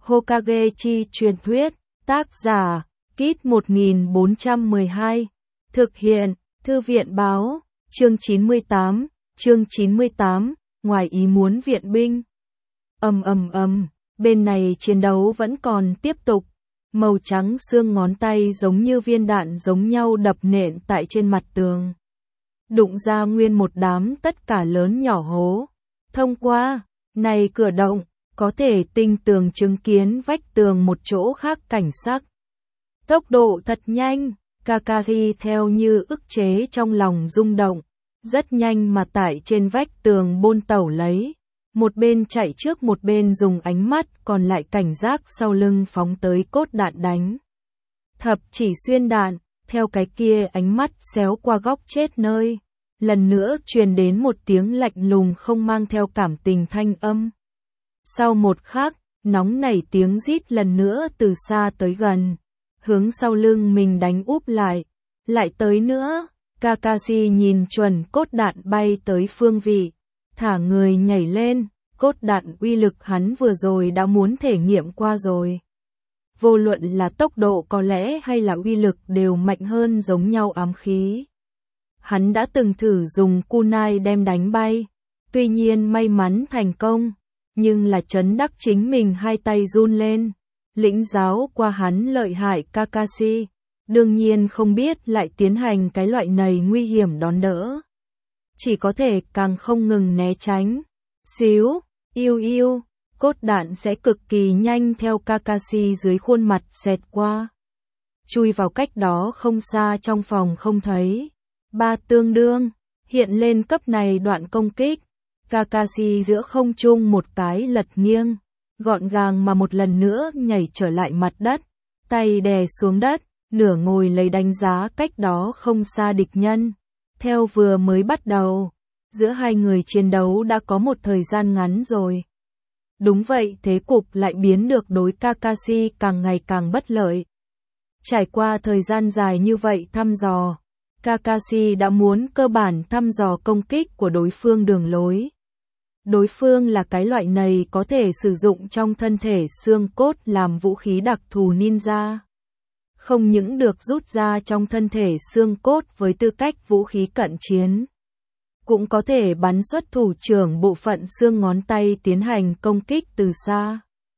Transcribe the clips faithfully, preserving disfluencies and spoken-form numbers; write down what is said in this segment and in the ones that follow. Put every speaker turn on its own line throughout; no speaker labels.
Hokage chi truyền thuyết, tác giả, Kit một nghìn bốn trăm mười hai, thực hiện, Thư viện báo, chương chín mươi tám, chương chín mươi tám, ngoài ý muốn viện binh. Ầm ầm ầm, bên này chiến đấu vẫn còn tiếp tục, màu trắng xương ngón tay giống như viên đạn giống nhau đập nện tại trên mặt tường. Đụng ra nguyên một đám tất cả lớn nhỏ hố. Thông qua, này cửa động, có thể tinh tường chứng kiến vách tường một chỗ khác cảnh sắc. Tốc độ thật nhanh, Kakashi theo như ức chế trong lòng rung động, rất nhanh mà tại trên vách tường bôn tẩu lấy, một bên chạy trước một bên dùng ánh mắt còn lại cảnh giác sau lưng phóng tới cốt đạn đánh. Thập chỉ xuyên đạn, theo cái kia ánh mắt xéo qua góc chết nơi, lần nữa truyền đến một tiếng lạnh lùng không mang theo cảm tình thanh âm. Sau một khắc, nóng nảy tiếng rít lần nữa từ xa tới gần, hướng sau lưng mình đánh úp lại, lại tới nữa. Kakashi nhìn chuẩn cốt đạn bay tới phương vị, thả người nhảy lên, cốt đạn uy lực hắn vừa rồi đã muốn thể nghiệm qua rồi. Vô luận là tốc độ có lẽ hay là uy lực đều mạnh hơn giống nhau ám khí. Hắn đã từng thử dùng kunai đem đánh bay, tuy nhiên may mắn thành công, nhưng là chấn đắc chính mình hai tay run lên, lĩnh giáo qua hắn lợi hại Kakashi. Đương nhiên không biết lại tiến hành cái loại này nguy hiểm đón đỡ. Chỉ có thể càng không ngừng né tránh. Xíu, yêu yêu, cốt đạn sẽ cực kỳ nhanh theo Kakashi dưới khuôn mặt xẹt qua. Chui vào cách đó không xa trong phòng không thấy. Ba tương đương, hiện lên cấp này đoạn công kích. Kakashi giữa không trung một cái lật nghiêng, gọn gàng mà một lần nữa nhảy trở lại mặt đất, tay đè xuống đất. Nửa ngồi lấy đánh giá cách đó không xa địch nhân. Theo vừa mới bắt đầu, giữa hai người chiến đấu đã có một thời gian ngắn rồi. Đúng vậy, thế cục lại biến được đối Kakashi càng ngày càng bất lợi. Trải qua thời gian dài như vậy thăm dò, Kakashi đã muốn cơ bản thăm dò công kích của đối phương đường lối. Đối phương là cái loại này có thể sử dụng trong thân thể xương cốt làm vũ khí đặc thù ninja. Không những được rút ra trong thân thể xương cốt với tư cách vũ khí cận chiến, cũng có thể bắn xuất thủ trưởng bộ phận xương ngón tay tiến hành công kích từ xa.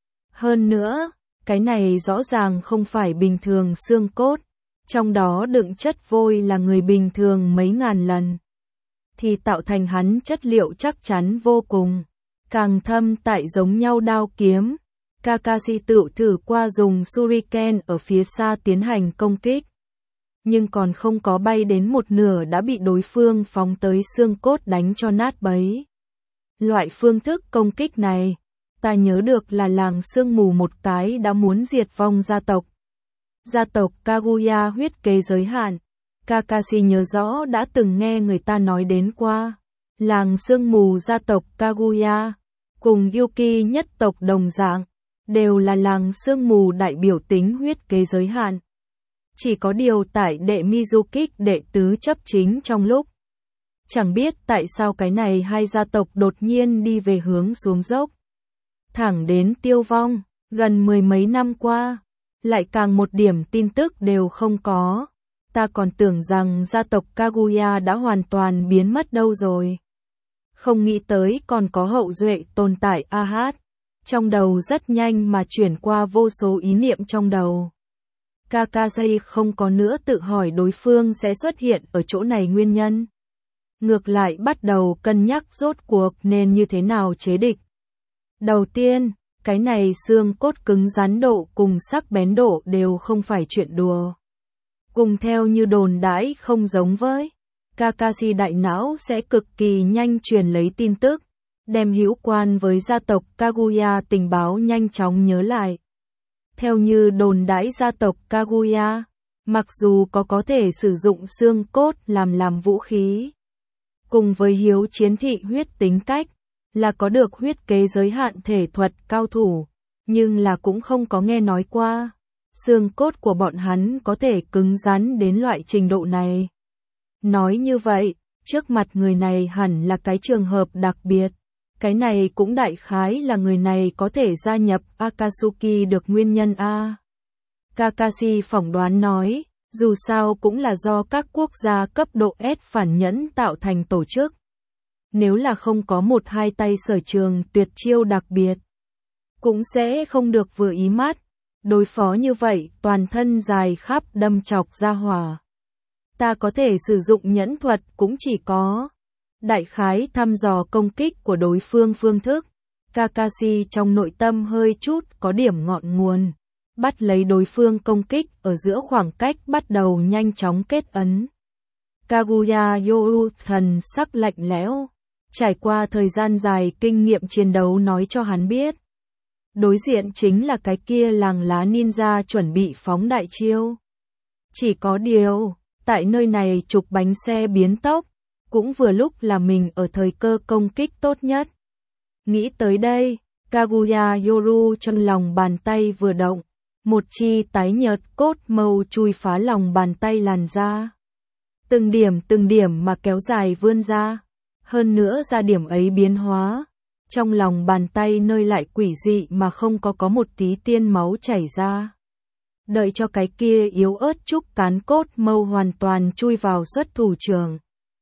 Hơn nữa, cái này rõ ràng không phải bình thường xương cốt, trong đó đựng chất vôi là người bình thường mấy ngàn lần, thì tạo thành hắn chất liệu chắc chắn vô cùng, càng thâm tại giống nhau đao kiếm. Kakashi tự thử qua dùng shuriken ở phía xa tiến hành công kích, nhưng còn không có bay đến một nửa đã bị đối phương phóng tới xương cốt đánh cho nát bấy. Loại phương thức công kích này, ta nhớ được là làng sương mù một cái đã muốn diệt vong gia tộc. Gia tộc Kaguya huyết kế giới hạn, Kakashi nhớ rõ đã từng nghe người ta nói đến qua. Làng sương mù gia tộc Kaguya, cùng Yuki nhất tộc đồng dạng, đều là làng sương mù đại biểu tính huyết kế giới hạn. Chỉ có điều tại đệ Mizukik đệ tứ chấp chính trong lúc. Chẳng biết tại sao cái này hai gia tộc đột nhiên đi về hướng xuống dốc. Thẳng đến tiêu vong, gần mười mấy năm qua, lại càng một điểm tin tức đều không có. Ta còn tưởng rằng gia tộc Kaguya đã hoàn toàn biến mất đâu rồi. Không nghĩ tới còn có hậu duệ tồn tại a hát. Trong đầu rất nhanh mà chuyển qua vô số ý niệm trong đầu. Kakashi không có nữa tự hỏi đối phương sẽ xuất hiện ở chỗ này nguyên nhân. Ngược lại bắt đầu cân nhắc rốt cuộc nên như thế nào chế địch. Đầu tiên, cái này xương cốt cứng rắn độ cùng sắc bén độ đều không phải chuyện đùa. Cùng theo như đồn đãi không giống với, Kakashi đại não sẽ cực kỳ nhanh truyền lấy tin tức, đem hữu quan với gia tộc Kaguya tình báo nhanh chóng nhớ lại. Theo như đồn đãi gia tộc Kaguya, mặc dù có có thể sử dụng xương cốt làm làm vũ khí, cùng với hiếu chiến thị huyết tính cách, là có được huyết kế giới hạn thể thuật cao thủ, nhưng là cũng không có nghe nói qua. Xương cốt của bọn hắn có thể cứng rắn đến loại trình độ này. Nói như vậy, trước mặt người này hẳn là cái trường hợp đặc biệt. Cái này cũng đại khái là người này có thể gia nhập Akatsuki được nguyên nhân a. Kakashi phỏng đoán nói, dù sao cũng là do các quốc gia cấp độ S phản nhẫn tạo thành tổ chức. Nếu là không có một hai tay sở trường tuyệt chiêu đặc biệt, cũng sẽ không được vừa ý mắt. Đối phó như vậy, toàn thân dài khắp đâm chọc ra hỏa. Ta có thể sử dụng nhẫn thuật cũng chỉ có đại khái thăm dò công kích của đối phương phương thức. Kakashi trong nội tâm hơi chút có điểm ngọn nguồn. Bắt lấy đối phương công kích ở giữa khoảng cách bắt đầu nhanh chóng kết ấn. Kaguya Yoru thần sắc lạnh lẽo. Trải qua thời gian dài kinh nghiệm chiến đấu nói cho hắn biết. Đối diện chính là cái kia làng lá ninja chuẩn bị phóng đại chiêu. Chỉ có điều, tại nơi này trục bánh xe biến tốc, cũng vừa lúc là mình ở thời cơ công kích tốt nhất. Nghĩ tới đây, Kaguya Yoru trong lòng bàn tay vừa động, một chi tái nhợt cốt màu chui phá lòng bàn tay làn ra. Từng điểm từng điểm mà kéo dài vươn ra, hơn nữa ra điểm ấy biến hóa. Trong lòng bàn tay nơi lại quỷ dị mà không có có một tí tiên máu chảy ra. Đợi cho cái kia yếu ớt trúc cán cốt mâu hoàn toàn chui vào xuất thủ trường.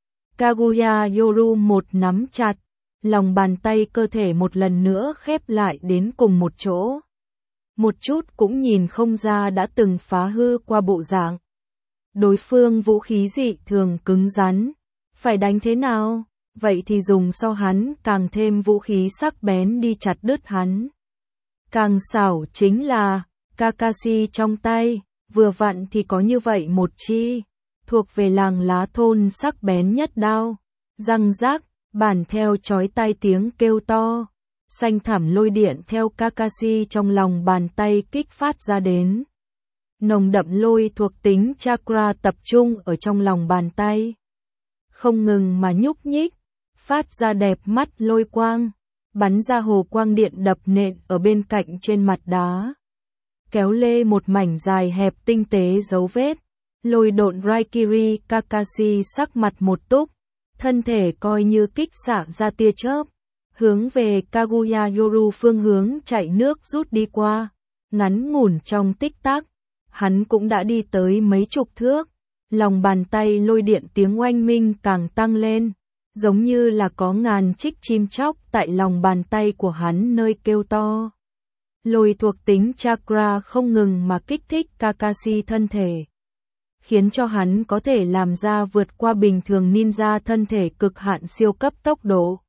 Kaguya Yoru một nắm chặt, lòng bàn tay cơ thể một lần nữa khép lại đến cùng một chỗ. Một chút cũng nhìn không ra đã từng phá hư qua bộ dạng. Đối phương vũ khí dị thường cứng rắn, phải đánh thế nào? Vậy thì dùng so hắn càng thêm vũ khí sắc bén đi chặt đứt hắn. Càng xảo chính là, Kakashi trong tay, vừa vặn thì có như vậy một chi, thuộc về làng lá thôn sắc bén nhất đao. Răng rác, bản theo chói tai tiếng kêu to, xanh thẳm lôi điện theo Kakashi trong lòng bàn tay kích phát ra đến. Nồng đậm lôi thuộc tính chakra tập trung ở trong lòng bàn tay. Không ngừng mà nhúc nhích. Phát ra đẹp mắt lôi quang, bắn ra hồ quang điện đập nện ở bên cạnh trên mặt đá. Kéo lê một mảnh dài hẹp tinh tế dấu vết, lôi độn Raikiri. Kakashi sắc mặt một túc, thân thể coi như kích xạ ra tia chớp, hướng về Kaguya Yoru phương hướng chạy nước rút đi qua. Ngắn ngủn trong tích tắc, hắn cũng đã đi tới mấy chục thước, lòng bàn tay lôi điện tiếng oanh minh càng tăng lên. Giống như là có ngàn trích chim chóc tại lòng bàn tay của hắn nơi kêu to. Lôi thuộc tính chakra không ngừng mà kích thích Kakashi thân thể, khiến cho hắn có thể làm ra vượt qua bình thường ninja thân thể cực hạn siêu cấp tốc độ.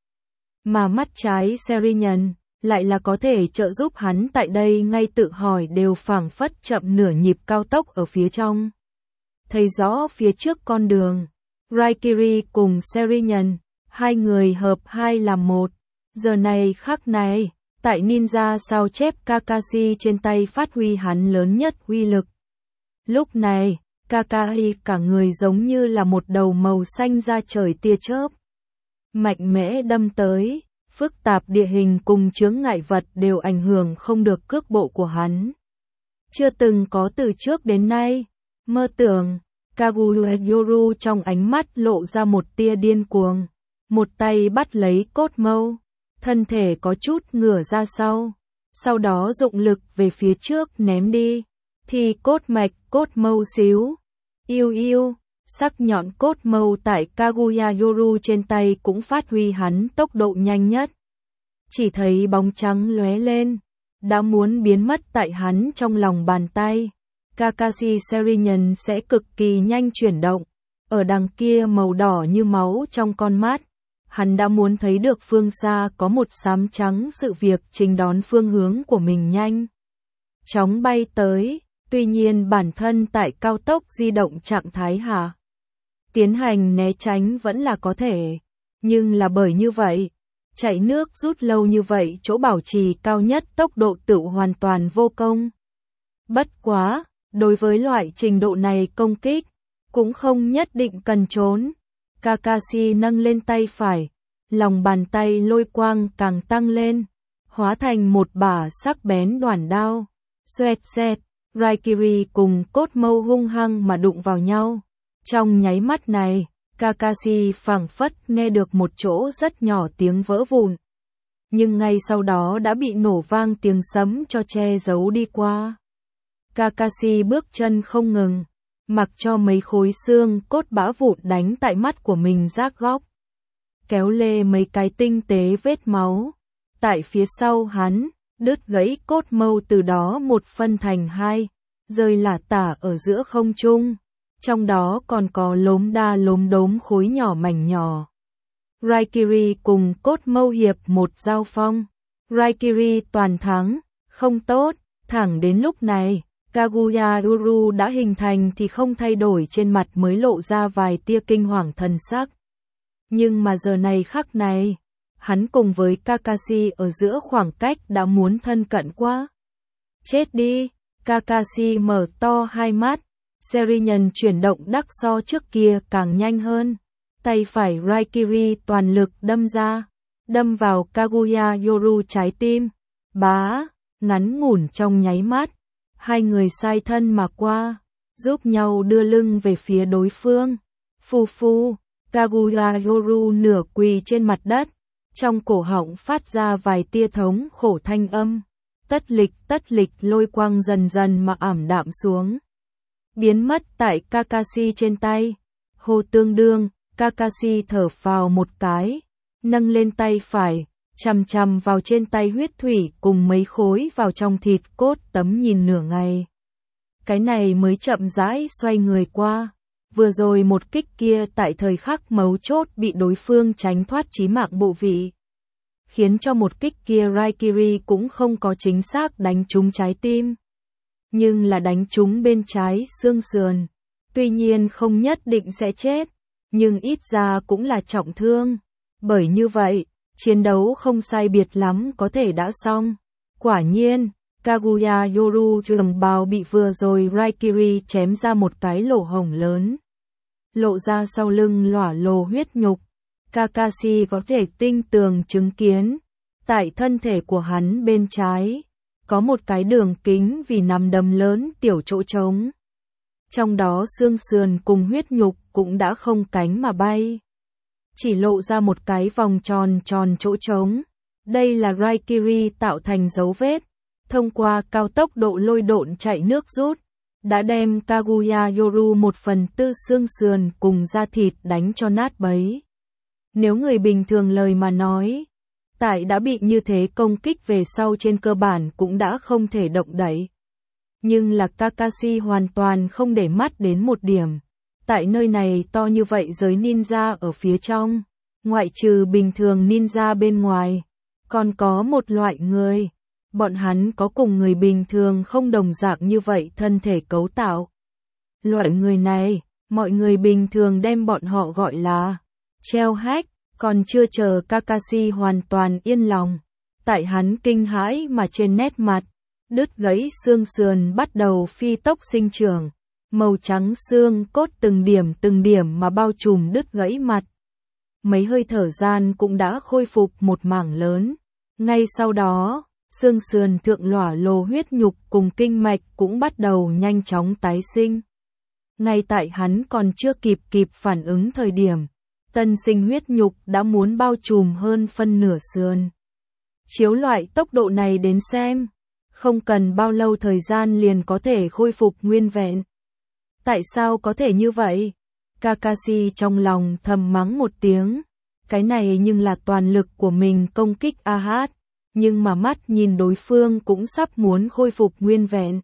Mà mắt trái Serinhân lại là có thể trợ giúp hắn tại đây ngay tự hỏi đều phảng phất chậm nửa nhịp cao tốc ở phía trong. Thấy rõ phía trước con đường. Raikiri cùng Serinhân, hai người hợp hai làm một. Giờ này khắc này, tại ninja sao chép Kakashi trên tay phát huy hắn lớn nhất uy lực. Lúc này, Kakashi cả người giống như là một đầu màu xanh ra trời tia chớp. Mạnh mẽ đâm tới, phức tạp địa hình cùng chướng ngại vật đều ảnh hưởng không được cước bộ của hắn. Chưa từng có từ trước đến nay, mơ tưởng. Kaguya Yoru trong ánh mắt lộ ra một tia điên cuồng, một tay bắt lấy cốt mâu, thân thể có chút ngửa ra sau, sau đó dụng lực về phía trước ném đi, thì cốt mạch cốt mâu xíu, yêu yêu, sắc nhọn cốt mâu tại Kaguya Yoru trên tay cũng phát huy hắn tốc độ nhanh nhất. Chỉ thấy bóng trắng lóe lên, đã muốn biến mất tại hắn trong lòng bàn tay. Kakashi Serinhân sẽ cực kỳ nhanh chuyển động, ở đằng kia màu đỏ như máu trong con mắt, hắn đã muốn thấy được phương xa có một xám trắng sự việc trình đón phương hướng của mình nhanh. Chóng bay tới, tuy nhiên bản thân tại cao tốc di động trạng thái hạ. Tiến hành né tránh vẫn là có thể, nhưng là bởi như vậy, chạy nước rút lâu như vậy chỗ bảo trì cao nhất tốc độ tự hoàn toàn vô công. Bất quá, đối với loại trình độ này công kích, cũng không nhất định cần trốn. Kakashi nâng lên tay phải, lòng bàn tay lôi quang càng tăng lên, hóa thành một bả sắc bén đoản đao. Xoẹt xẹt, Raikiri cùng cốt mâu hung hăng mà đụng vào nhau. Trong nháy mắt này, Kakashi phảng phất nghe được một chỗ rất nhỏ tiếng vỡ vụn. nhưng ngay sau đó đã bị nổ vang tiếng sấm cho che giấu đi qua. Kakashi bước chân không ngừng, mặc cho mấy khối xương cốt bã vụn đánh tại mắt của mình rác góc, kéo lê mấy cái tinh tế vết máu. Tại phía sau hắn, đứt gãy cốt mâu từ đó một phân thành hai, rơi lả tả ở giữa không trung, trong đó còn có lốm đa lốm đốm khối nhỏ mảnh nhỏ. Raikiri cùng cốt mâu hiệp một giao phong. Raikiri toàn thắng, không tốt, thẳng đến lúc này, Kaguya Uru đã hình thành thì không thay đổi, trên mặt mới lộ ra vài tia kinh hoàng thần sắc. Nhưng mà giờ này khắc này, hắn cùng với Kakashi ở giữa khoảng cách đã muốn thân cận quá. Chết đi, Kakashi mở to hai mắt, Serinhân chuyển động đắc so trước kia càng nhanh hơn. Tay phải Raikiri toàn lực đâm ra, đâm vào Kaguya Yoru trái tim. Bá, ngắn ngủn trong nháy mắt, hai người sai thân mà qua, giúp nhau đưa lưng về phía đối phương. Phu phu, Kaguya Yoru nửa quỳ trên mặt đất, trong cổ họng phát ra vài tia thống khổ thanh âm. Tất lịch tất lịch lôi quang dần dần mà ảm đạm xuống, biến mất tại Kakashi trên tay. Hô tương đương, Kakashi thở phào một cái, nâng lên tay phải, chằm chằm vào trên tay huyết thủy cùng mấy khối vào trong thịt cốt tấm nhìn nửa ngày. Cái này mới chậm rãi xoay người qua. Vừa rồi một kích kia tại thời khắc mấu chốt bị đối phương tránh thoát chí mạng bộ vị, khiến cho một kích kia Raikiri cũng không có chính xác đánh trúng trái tim, nhưng là đánh trúng bên trái xương sườn. Tuy nhiên không nhất định sẽ chết, nhưng ít ra cũng là trọng thương. Bởi như vậy, chiến đấu không sai biệt lắm có thể đã xong. Quả nhiên, Kaguya Yoru trường bào bị vừa rồi Raikiri chém ra một cái lỗ hổng lớn, lộ ra sau lưng lỏa lồ huyết nhục. Kakashi có thể tinh tường chứng kiến, tại thân thể của hắn bên trái, có một cái đường kính vì nắm đấm lớn tiểu chỗ trống. Trong đó xương sườn cùng huyết nhục cũng đã không cánh mà bay, chỉ lộ ra một cái vòng tròn tròn chỗ trống. Đây là Raikiri tạo thành dấu vết, thông qua cao tốc độ lôi độn chạy nước rút, đã đem Kaguya Yoru một phần tư xương sườn cùng da thịt đánh cho nát bấy. Nếu người bình thường lời mà nói, tại đã bị như thế công kích về sau trên cơ bản cũng đã không thể động đậy. Nhưng là Kakashi hoàn toàn không để mắt đến một điểm. Tại nơi này to như vậy giới ninja ở phía trong, ngoại trừ bình thường ninja bên ngoài, còn có một loại người. Bọn hắn có cùng người bình thường không đồng dạng như vậy thân thể cấu tạo. Loại người này, mọi người bình thường đem bọn họ gọi là treo hách. Còn chưa chờ Kakashi hoàn toàn yên lòng, tại hắn kinh hãi mà trên nét mặt, đứt gãy xương sườn bắt đầu phi tốc sinh trưởng, màu trắng xương cốt từng điểm từng điểm mà bao trùm đứt gãy mặt. Mấy hơi thở gian cũng đã khôi phục một mảng lớn. Ngay sau đó, xương sườn thượng lỏa lồ huyết nhục cùng kinh mạch cũng bắt đầu nhanh chóng tái sinh. Ngay tại hắn còn chưa kịp kịp phản ứng thời điểm, tân sinh huyết nhục đã muốn bao trùm hơn phân nửa sườn. Chiếu loại tốc độ này đến xem, không cần bao lâu thời gian liền có thể khôi phục nguyên vẹn. Tại sao có thể như vậy? Kakashi trong lòng thầm mắng một tiếng. Cái này nhưng là toàn lực của mình công kích a hát, nhưng mà mắt nhìn đối phương cũng sắp muốn khôi phục nguyên vẹn.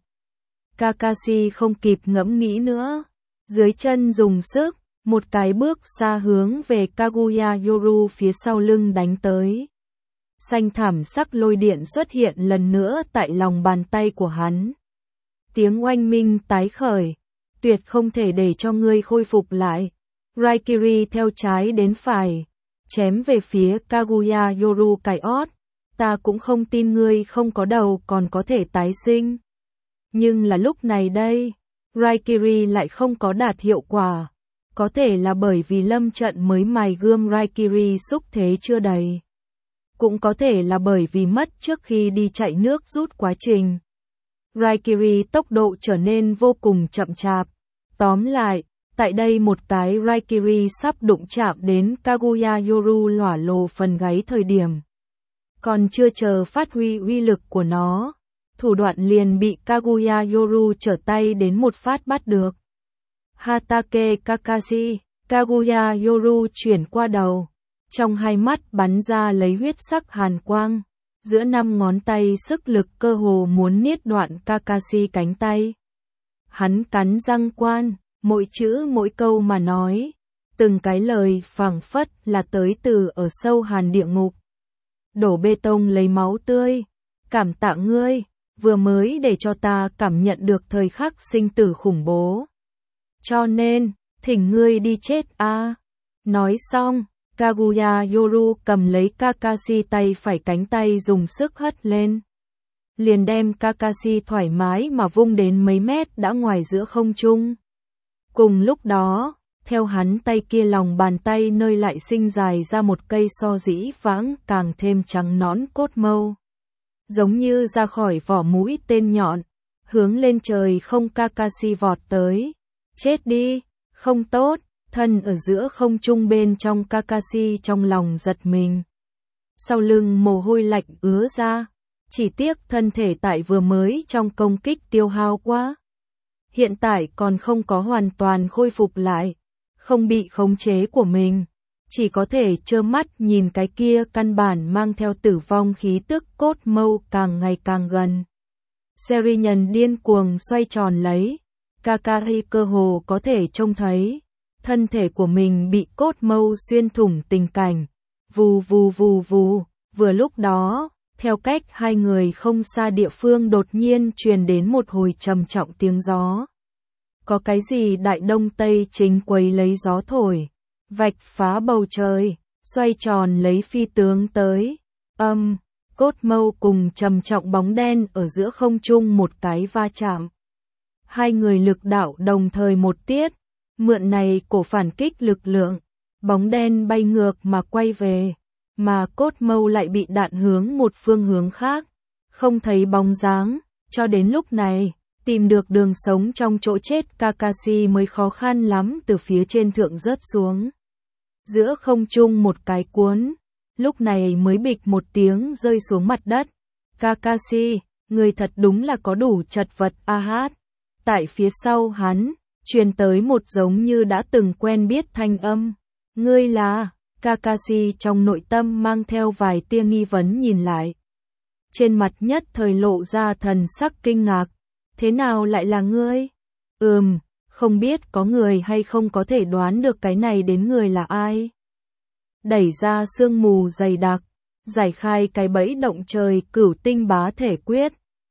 Kakashi không kịp ngẫm nghĩ nữa, dưới chân dùng sức, một cái bước xa hướng về Kaguya Yoru phía sau lưng đánh tới. Xanh thảm sắc lôi điện xuất hiện lần nữa tại lòng bàn tay của hắn. Tiếng oanh minh tái khởi, tuyệt không thể để cho ngươi khôi phục lại. Raikiri theo trái đến phải, chém về phía Kaguya Yoru cài ót. Ta cũng không tin ngươi không có đầu còn có thể tái sinh. Nhưng là lúc này đây, Raikiri lại không có đạt hiệu quả. Có thể là bởi vì lâm trận mới mài gươm Raikiri xúc thế chưa đầy. Cũng có thể là bởi vì mất trước khi đi chạy nước rút quá trình. Raikiri tốc độ trở nên vô cùng chậm chạp. Tóm lại, tại đây một cái Raikiri sắp đụng chạm đến Kaguya Yoru lỏa lồ phần gáy thời điểm. Còn chưa chờ phát huy uy lực của nó, thủ đoạn liền bị Kaguya Yoru trở tay đến một phát bắt được. Hatake Kakashi, Kaguya Yoru chuyển qua đầu, trong hai mắt bắn ra lấy huyết sắc hàn quang, giữa năm ngón tay sức lực cơ hồ muốn niết đoạn Kakashi cánh tay. Hắn cắn răng quan, mỗi chữ mỗi câu mà nói, từng cái lời phảng phất là tới từ ở sâu hàn địa ngục. Đổ bê tông lấy máu tươi, cảm tạ ngươi, vừa mới để cho ta cảm nhận được thời khắc sinh tử khủng bố. Cho nên, thỉnh ngươi đi chết a. Nói xong, Kaguya Yoru cầm lấy Kakashi tay phải cánh tay dùng sức hất lên. Liền đem Kakashi thoải mái mà vung đến mấy mét đã ngoài giữa không trung. Cùng lúc đó, theo hắn tay kia lòng bàn tay nơi lại sinh dài ra một cây so dĩ vãng càng thêm trắng nõn cốt mâu. Giống như ra khỏi vỏ mũi tên nhọn, hướng lên trời không Kakashi vọt tới. Chết đi, không tốt, thân ở giữa không trung bên trong Kakashi trong lòng giật mình. Sau lưng mồ hôi lạnh ứa ra, chỉ tiếc thân thể tại vừa mới trong công kích tiêu hao quá. Hiện tại còn không có hoàn toàn khôi phục lại, không bị khống chế của mình, chỉ có thể trơ mắt nhìn cái kia căn bản mang theo tử vong khí tức cốt mâu càng ngày càng gần. Serinhân điên cuồng xoay tròn lấy, Kakashi cơ hồ có thể trông thấy, thân thể của mình bị cốt mâu xuyên thủng tình cảnh, vù vù vù vù, vừa lúc đó, theo cách hai người không xa địa phương đột nhiên truyền đến một hồi trầm trọng tiếng gió. Có cái gì đại đông tây chính quấy lấy gió thổi, vạch phá bầu trời, xoay tròn lấy phi tướng tới, âm, cốt mâu cùng trầm trọng bóng đen ở giữa không trung một cái va chạm. Hai người lực đạo đồng thời một tiết, mượn này cổ phản kích lực lượng, bóng đen bay ngược mà quay về, mà cốt mâu lại bị đạn hướng một phương hướng khác, không thấy bóng dáng, cho đến lúc này, tìm được đường sống trong chỗ chết Kakashi mới khó khăn lắm từ phía trên thượng rớt xuống. Giữa không trung một cái cuốn, lúc này mới bịch một tiếng rơi xuống mặt đất. Kakashi, người thật đúng là có đủ chật vật a hát. Tại phía sau hắn, truyền tới một giống như đã từng quen biết thanh âm. Ngươi là, Kakashi trong nội tâm mang theo vài tia nghi vấn nhìn lại. Trên mặt nhất thời lộ ra thần sắc kinh ngạc. Thế nào lại là ngươi? Ừm, không biết có người hay không có thể đoán được cái này đến người là ai? Đẩy ra sương mù dày đặc, giải khai cái bẫy động trời cửu tinh bá thể quyết.